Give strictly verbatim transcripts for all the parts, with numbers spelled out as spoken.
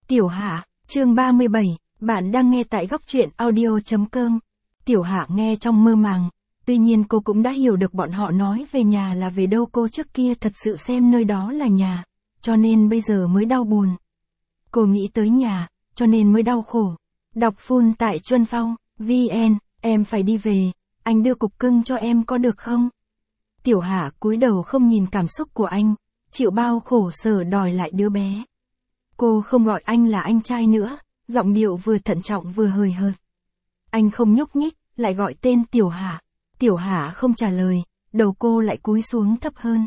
Tiểu Hạ, chương ba mươi bảy, bạn đang nghe tại góc truyện audio chấm com. Tiểu Hạ nghe trong mơ màng, tuy nhiên cô cũng đã hiểu được bọn họ nói về nhà là về đâu. Cô trước kia thật sự xem nơi đó là nhà, cho nên bây giờ mới đau buồn. Cô nghĩ tới nhà, cho nên mới đau khổ. Đọc full tại Chuân Phong, vn, em phải đi về, anh đưa cục cưng cho em có được không? Tiểu Hạ cúi đầu không nhìn cảm xúc của anh, chịu bao khổ sở đòi lại đứa bé. Cô không gọi anh là anh trai nữa, giọng điệu vừa thận trọng vừa hời hợt. Anh không nhúc nhích, lại gọi tên Tiểu Hạ. Tiểu Hạ không trả lời, đầu cô lại cúi xuống thấp hơn.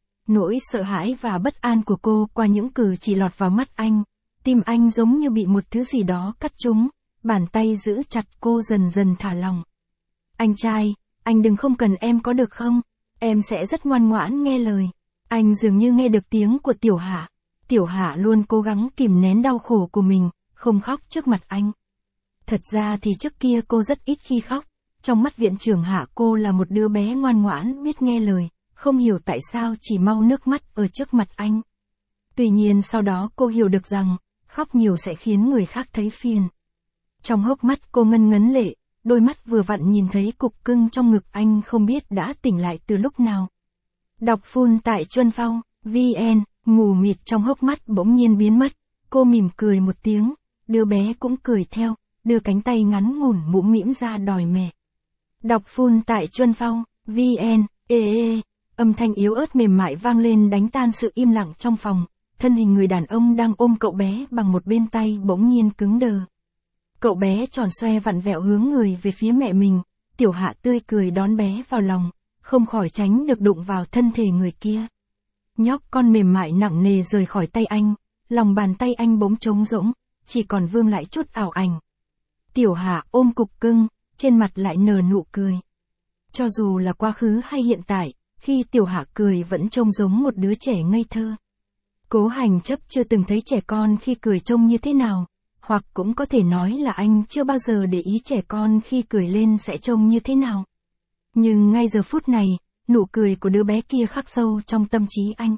Nỗi sợ hãi và bất an của cô qua những cử chỉ lọt vào mắt anh. Tim anh giống như bị một thứ gì đó cắt trúng, bàn tay giữ chặt cô dần dần thả lỏng. Anh trai, anh đừng không cần em có được không? Em sẽ rất ngoan ngoãn nghe lời. Anh dường như nghe được tiếng của Tiểu Hạ. Tiểu Hạ luôn cố gắng kìm nén đau khổ của mình, không khóc trước mặt anh. Thật ra thì trước kia cô rất ít khi khóc. Trong mắt viện trưởng Hạ cô là một đứa bé ngoan ngoãn biết nghe lời, không hiểu tại sao chỉ mau nước mắt ở trước mặt anh. Tuy nhiên sau đó cô hiểu được rằng, khóc nhiều sẽ khiến người khác thấy phiền. Trong hốc mắt cô ngân ngấn lệ, đôi mắt vừa vặn nhìn thấy cục cưng trong ngực anh không biết đã tỉnh lại từ lúc nào. Đọc full tại Chuân Phong, vn, mù mịt trong hốc mắt bỗng nhiên biến mất, cô mỉm cười một tiếng, đứa bé cũng cười theo, đưa cánh tay ngắn ngủn mũm mĩm ra đòi mẹ. Đọc full tại Chuân Phong, vn, ê ê, âm thanh yếu ớt mềm mại vang lên đánh tan sự im lặng trong phòng, thân hình người đàn ông đang ôm cậu bé bằng một bên tay bỗng nhiên cứng đờ. Cậu bé tròn xoe vặn vẹo hướng người về phía mẹ mình, Tiểu Hạ tươi cười đón bé vào lòng, không khỏi tránh được đụng vào thân thể người kia. Nhóc con mềm mại nặng nề rời khỏi tay anh, lòng bàn tay anh bỗng trống rỗng, chỉ còn vương lại chút ảo ảnh. Tiểu Hạ ôm cục cưng, trên mặt lại nở nụ cười. Cho dù là quá khứ hay hiện tại, khi Tiểu Hạ cười vẫn trông giống một đứa trẻ ngây thơ. Cố Hành Chấp chưa từng thấy trẻ con khi cười trông như thế nào, hoặc cũng có thể nói là anh chưa bao giờ để ý trẻ con khi cười lên sẽ trông như thế nào. Nhưng ngay giờ phút này, nụ cười của đứa bé kia khắc sâu trong tâm trí anh.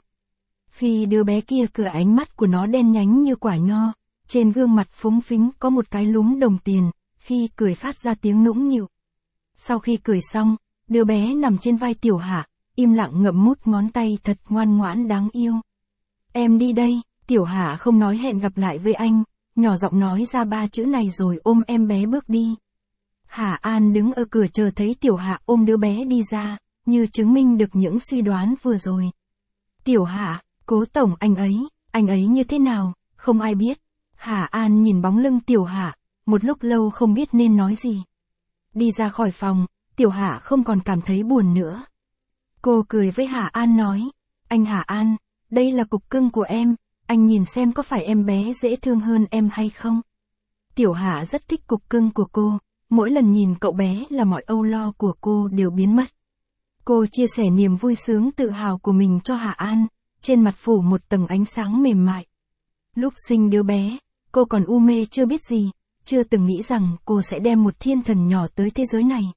Khi đứa bé kia cười, ánh mắt của nó đen nhánh như quả nho, trên gương mặt phúng phính có một cái lúm đồng tiền, khi cười phát ra tiếng nũng nịu. Sau khi cười xong, đứa bé nằm trên vai Tiểu Hạ, im lặng ngậm mút ngón tay thật ngoan ngoãn đáng yêu. Em đi đây, Tiểu Hạ không nói hẹn gặp lại với anh, nhỏ giọng nói ra ba chữ này rồi ôm em bé bước đi. Hà An đứng ở cửa chờ thấy Tiểu Hạ ôm đứa bé đi ra, như chứng minh được những suy đoán vừa rồi. Tiểu Hạ, Cố tổng anh ấy, anh ấy như thế nào, không ai biết. Hà An nhìn bóng lưng Tiểu Hạ, một lúc lâu không biết nên nói gì. Đi ra khỏi phòng, Tiểu Hạ không còn cảm thấy buồn nữa. Cô cười với Hà An nói, anh Hà An, đây là cục cưng của em, anh nhìn xem có phải em bé dễ thương hơn em hay không. Tiểu Hạ rất thích cục cưng của cô, mỗi lần nhìn cậu bé là mọi âu lo của cô đều biến mất. Cô chia sẻ niềm vui sướng tự hào của mình cho Hà An, trên mặt phủ một tầng ánh sáng mềm mại. Lúc sinh đứa bé, cô còn u mê chưa biết gì, chưa từng nghĩ rằng cô sẽ đem một thiên thần nhỏ tới thế giới này.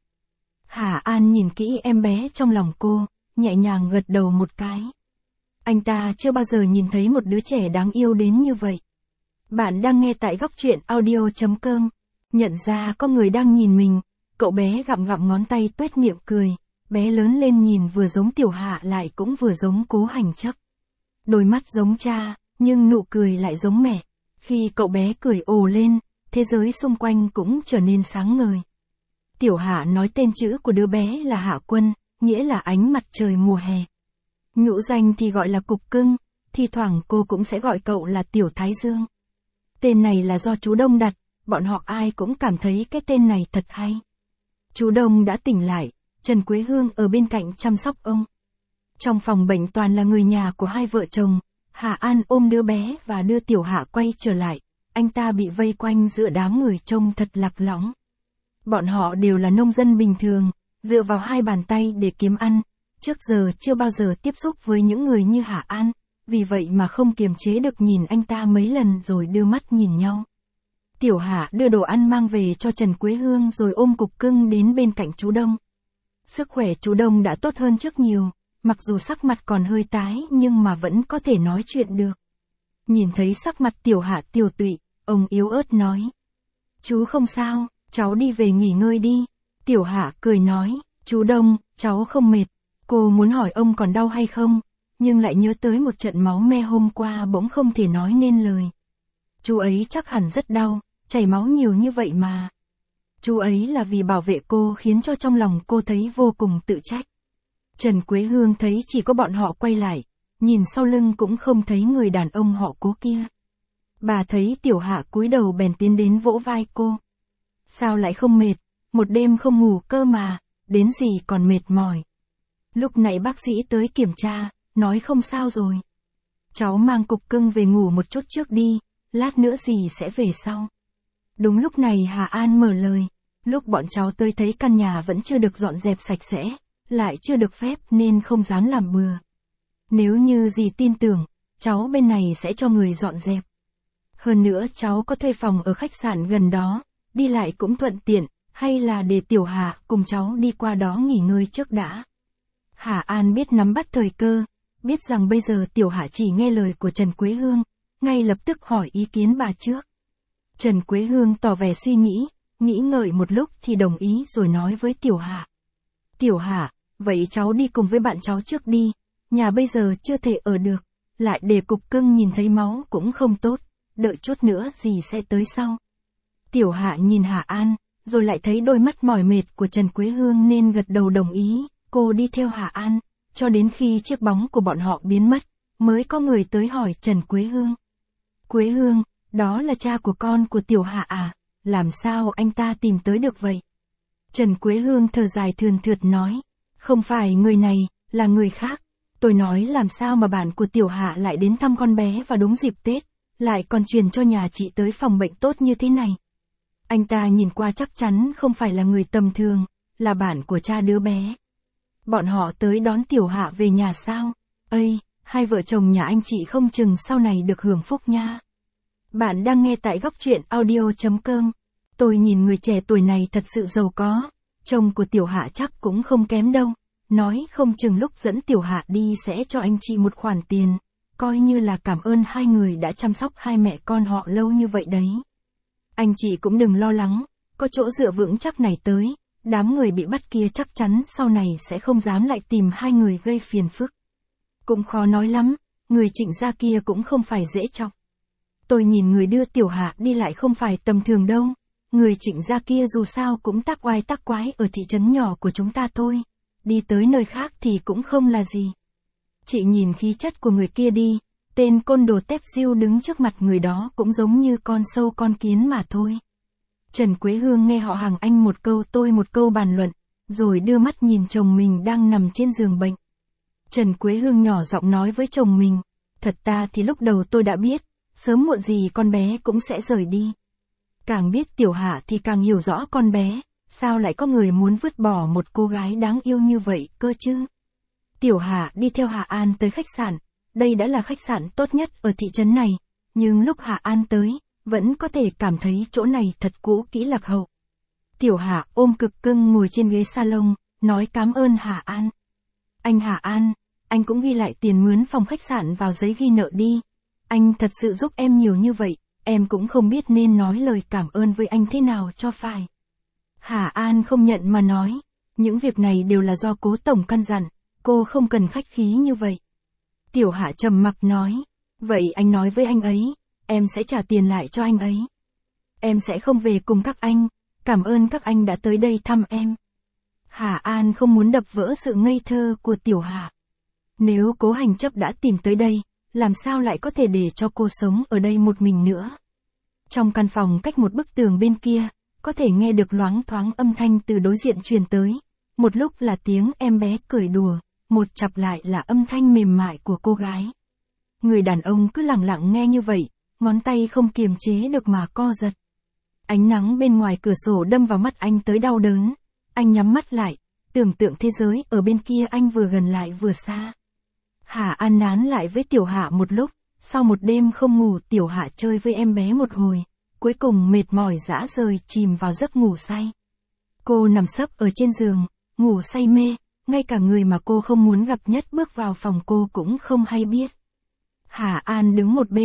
Hà An nhìn kỹ em bé trong lòng cô, nhẹ nhàng gật đầu một cái. Anh ta chưa bao giờ nhìn thấy một đứa trẻ đáng yêu đến như vậy. Bạn đang nghe tại góc truyện audio chấm com. Nhận ra có người đang nhìn mình, cậu bé gặm gặm ngón tay tuét miệng cười, bé lớn lên nhìn vừa giống Tiểu Hạ lại cũng vừa giống Cố Hành Chấp. Đôi mắt giống cha, nhưng nụ cười lại giống mẹ. Khi cậu bé cười ồ lên, thế giới xung quanh cũng trở nên sáng ngời. Tiểu Hạ nói tên chữ của đứa bé là Hạ Quân, nghĩa là ánh mặt trời mùa hè. Nhũ danh thì gọi là Cục Cưng, thi thoảng cô cũng sẽ gọi cậu là Tiểu Thái Dương. Tên này là do chú Đông đặt, bọn họ ai cũng cảm thấy cái tên này thật hay. Chú Đông đã tỉnh lại, Trần Quế Hương ở bên cạnh chăm sóc ông. Trong phòng bệnh toàn là người nhà của hai vợ chồng, Hà An ôm đứa bé và đưa Tiểu Hạ quay trở lại, anh ta bị vây quanh giữa đám người trông thật lạc lõng. Bọn họ đều là nông dân bình thường, dựa vào hai bàn tay để kiếm ăn, trước giờ chưa bao giờ tiếp xúc với những người như Hà An, vì vậy mà không kiềm chế được nhìn anh ta mấy lần rồi đưa mắt nhìn nhau. Tiểu Hạ đưa đồ ăn mang về cho Trần Quế Hương rồi ôm cục cưng đến bên cạnh chú Đông. Sức khỏe chú Đông đã tốt hơn trước nhiều, mặc dù sắc mặt còn hơi tái nhưng mà vẫn có thể nói chuyện được. Nhìn thấy sắc mặt Tiểu Hạ tiều tụy, ông yếu ớt nói. Chú không sao, cháu đi về nghỉ ngơi đi. Tiểu Hạ cười nói, chú Đông, cháu không mệt. Cô muốn hỏi ông còn đau hay không, nhưng lại nhớ tới một trận máu me hôm qua bỗng không thể nói nên lời. Chú ấy chắc hẳn rất đau, chảy máu nhiều như vậy mà. Chú ấy là vì bảo vệ cô khiến cho trong lòng cô thấy vô cùng tự trách. Trần Quế Hương thấy chỉ có bọn họ quay lại, nhìn sau lưng cũng không thấy người đàn ông họ Cố kia. Bà thấy Tiểu Hạ cúi đầu bèn tiến đến vỗ vai cô. Sao lại không mệt, một đêm không ngủ cơ mà, đến gì còn mệt mỏi. Lúc nãy bác sĩ tới kiểm tra, nói không sao rồi. Cháu mang Cục Cưng về ngủ một chút trước đi, lát nữa dì sẽ về sau. Đúng lúc này Hà An mở lời, lúc bọn cháu tới thấy căn nhà vẫn chưa được dọn dẹp sạch sẽ, lại chưa được phép nên không dám làm bừa. Nếu như dì tin tưởng, cháu bên này sẽ cho người dọn dẹp. Hơn nữa cháu có thuê phòng ở khách sạn gần đó, đi lại cũng thuận tiện, hay là để Tiểu Hạ cùng cháu đi qua đó nghỉ ngơi trước đã. Hà An biết nắm bắt thời cơ, biết rằng bây giờ Tiểu Hạ chỉ nghe lời của Trần Quế Hương, ngay lập tức hỏi ý kiến bà trước. Trần Quế Hương tỏ vẻ suy nghĩ, nghĩ ngợi một lúc thì đồng ý rồi nói với Tiểu Hạ. Tiểu Hạ, vậy cháu đi cùng với bạn cháu trước đi, nhà bây giờ chưa thể ở được, lại để Cục Cưng nhìn thấy máu cũng không tốt, đợi chút nữa dì sẽ tới sau. Tiểu Hạ nhìn Hà An, rồi lại thấy đôi mắt mỏi mệt của Trần Quế Hương nên gật đầu đồng ý, cô đi theo Hà An, cho đến khi chiếc bóng của bọn họ biến mất, mới có người tới hỏi Trần Quế Hương. Quế Hương, đó là cha của con của Tiểu Hạ à, làm sao anh ta tìm tới được vậy? Trần Quế Hương thở dài thườn thượt nói, không phải người này, là người khác. Tôi nói làm sao mà bạn của Tiểu Hạ lại đến thăm con bé vào đúng dịp Tết, lại còn truyền cho nhà chị tới phòng bệnh tốt như thế này. Anh ta nhìn qua chắc chắn không phải là người tầm thường, là bạn của cha đứa bé. Bọn họ tới đón Tiểu Hạ về nhà sao? Ây, hai vợ chồng nhà anh chị không chừng sau này được hưởng phúc nha. Bạn đang nghe tại góc truyện audio chấm com. Tôi nhìn người trẻ tuổi này thật sự giàu có, chồng của Tiểu Hạ chắc cũng không kém đâu. Nói không chừng lúc dẫn Tiểu Hạ đi sẽ cho anh chị một khoản tiền, coi như là cảm ơn hai người đã chăm sóc hai mẹ con họ lâu như vậy đấy. Anh chị cũng đừng lo lắng, có chỗ dựa vững chắc này tới, đám người bị bắt kia chắc chắn sau này sẽ không dám lại tìm hai người gây phiền phức. Cũng khó nói lắm, người Trịnh gia kia cũng không phải dễ chọc. Tôi nhìn người đưa Tiểu Hạ đi lại không phải tầm thường đâu, người Trịnh gia kia dù sao cũng tác oai tác quái ở thị trấn nhỏ của chúng ta thôi, đi tới nơi khác thì cũng không là gì. Chị nhìn khí chất của người kia đi, tên côn đồ tép diêu đứng trước mặt người đó cũng giống như con sâu con kiến mà thôi. Trần Quế Hương nghe họ hàng anh một câu tôi một câu bàn luận, rồi đưa mắt nhìn chồng mình đang nằm trên giường bệnh. Trần Quế Hương nhỏ giọng nói với chồng mình, thật ta thì lúc đầu tôi đã biết, sớm muộn gì con bé cũng sẽ rời đi. Càng biết Tiểu Hạ thì càng hiểu rõ con bé, sao lại có người muốn vứt bỏ một cô gái đáng yêu như vậy cơ chứ. Tiểu Hạ đi theo Hà An tới khách sạn, đây đã là khách sạn tốt nhất ở thị trấn này, nhưng lúc Hà An tới, vẫn có thể cảm thấy chỗ này thật cũ kỹ lạc hậu. Tiểu Hạ ôm Cực Cưng ngồi trên ghế salon, nói cảm ơn Hà An. Anh Hà An, anh cũng ghi lại tiền mướn phòng khách sạn vào giấy ghi nợ đi. Anh thật sự giúp em nhiều như vậy, em cũng không biết nên nói lời cảm ơn với anh thế nào cho phải. Hà An không nhận mà nói, những việc này đều là do Cố tổng căn dặn, cô không cần khách khí như vậy. Tiểu Hạ trầm mặc nói, vậy anh nói với anh ấy, em sẽ trả tiền lại cho anh ấy. Em sẽ không về cùng các anh, cảm ơn các anh đã tới đây thăm em. Hà An không muốn đập vỡ sự ngây thơ của Tiểu Hạ. Nếu Cố Hành Chấp đã tìm tới đây, làm sao lại có thể để cho cô sống ở đây một mình nữa. Trong căn phòng cách một bức tường bên kia, có thể nghe được loáng thoáng âm thanh từ đối diện truyền tới. Một lúc là tiếng em bé cười đùa, một chặp lại là âm thanh mềm mại của cô gái. Người đàn ông cứ lặng lặng nghe như vậy, ngón tay không kiềm chế được mà co giật. Ánh nắng bên ngoài cửa sổ đâm vào mắt anh tới đau đớn. Anh nhắm mắt lại, tưởng tượng thế giới ở bên kia anh vừa gần lại vừa xa. Hà An nán lại với Tiểu Hạ một lúc, sau một đêm không ngủ Tiểu Hạ chơi với em bé một hồi, cuối cùng mệt mỏi rã rời chìm vào giấc ngủ say. Cô nằm sấp ở trên giường, ngủ say mê, ngay cả người mà cô không muốn gặp nhất bước vào phòng cô cũng không hay biết. Hà An đứng một bên,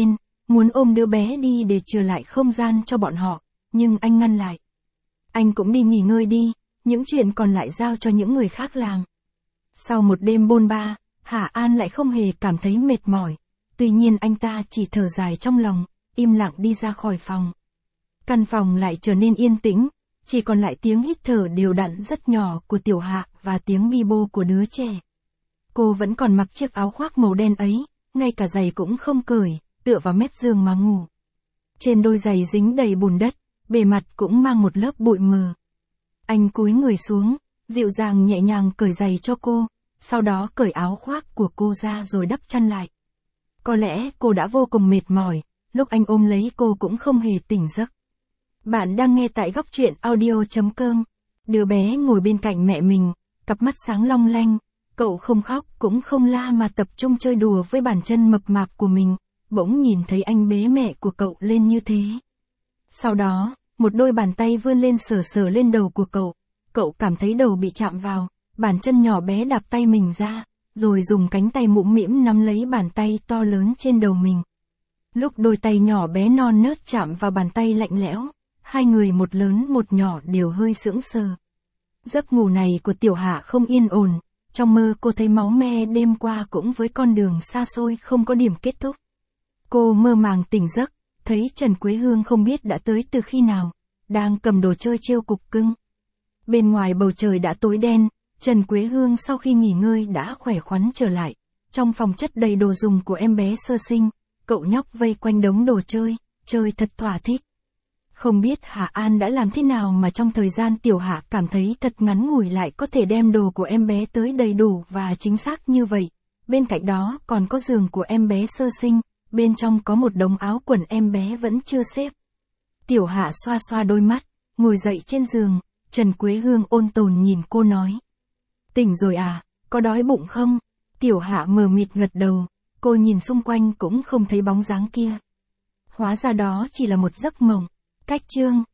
muốn ôm đứa bé đi để trở lại không gian cho bọn họ, nhưng anh ngăn lại. Anh cũng đi nghỉ ngơi đi, những chuyện còn lại giao cho những người khác làm. Sau một đêm bôn ba, Hà An lại không hề cảm thấy mệt mỏi, tuy nhiên anh ta chỉ thở dài trong lòng, im lặng đi ra khỏi phòng. Căn phòng lại trở nên yên tĩnh, chỉ còn lại tiếng hít thở đều đặn rất nhỏ của Tiểu Hạ và tiếng bi bô của đứa trẻ. Cô vẫn còn mặc chiếc áo khoác màu đen ấy, ngay cả giày cũng không cởi, tựa vào mép giường mà ngủ. Trên đôi giày dính đầy bùn đất, bề mặt cũng mang một lớp bụi mờ. Anh cúi người xuống, dịu dàng nhẹ nhàng cởi giày cho cô, sau đó cởi áo khoác của cô ra rồi đắp chăn lại. Có lẽ cô đã vô cùng mệt mỏi, lúc anh ôm lấy cô cũng không hề tỉnh giấc. Bạn đang nghe tại góc truyện audio chấm com. Đứa bé ngồi bên cạnh mẹ mình, cặp mắt sáng long lanh, cậu không khóc cũng không la mà tập trung chơi đùa với bàn chân mập mạp của mình, bỗng nhìn thấy anh bế mẹ của cậu lên như thế. Sau đó, một đôi bàn tay vươn lên sờ sờ lên đầu của cậu, cậu cảm thấy đầu bị chạm vào, bàn chân nhỏ bé đạp tay mình ra, rồi dùng cánh tay mũm mĩm nắm lấy bàn tay to lớn trên đầu mình. Lúc đôi tay nhỏ bé non nớt chạm vào bàn tay lạnh lẽo, hai người một lớn một nhỏ đều hơi sững sờ. Giấc ngủ này của Tiểu Hạ không yên ổn, trong mơ cô thấy máu me đêm qua cũng với con đường xa xôi không có điểm kết thúc. Cô mơ màng tỉnh giấc, thấy Trần Quế Hương không biết đã tới từ khi nào, đang cầm đồ chơi trêu cục cưng. Bên ngoài bầu trời đã tối đen, Trần Quế Hương sau khi nghỉ ngơi đã khỏe khoắn trở lại. Trong phòng chất đầy đồ dùng của em bé sơ sinh, cậu nhóc vây quanh đống đồ chơi, chơi thật thỏa thích. Không biết Hà An đã làm thế nào mà trong thời gian Tiểu Hạ cảm thấy thật ngắn ngủi lại có thể đem đồ của em bé tới đầy đủ và chính xác như vậy. Bên cạnh đó còn có giường của em bé sơ sinh, bên trong có một đống áo quần em bé vẫn chưa xếp. Tiểu Hạ xoa xoa đôi mắt, ngồi dậy trên giường, Trần Quế Hương ôn tồn nhìn cô nói. Tỉnh rồi à, có đói bụng không? Tiểu Hạ mờ mịt gật đầu, cô nhìn xung quanh cũng không thấy bóng dáng kia. Hóa ra đó chỉ là một giấc mộng. Cách chương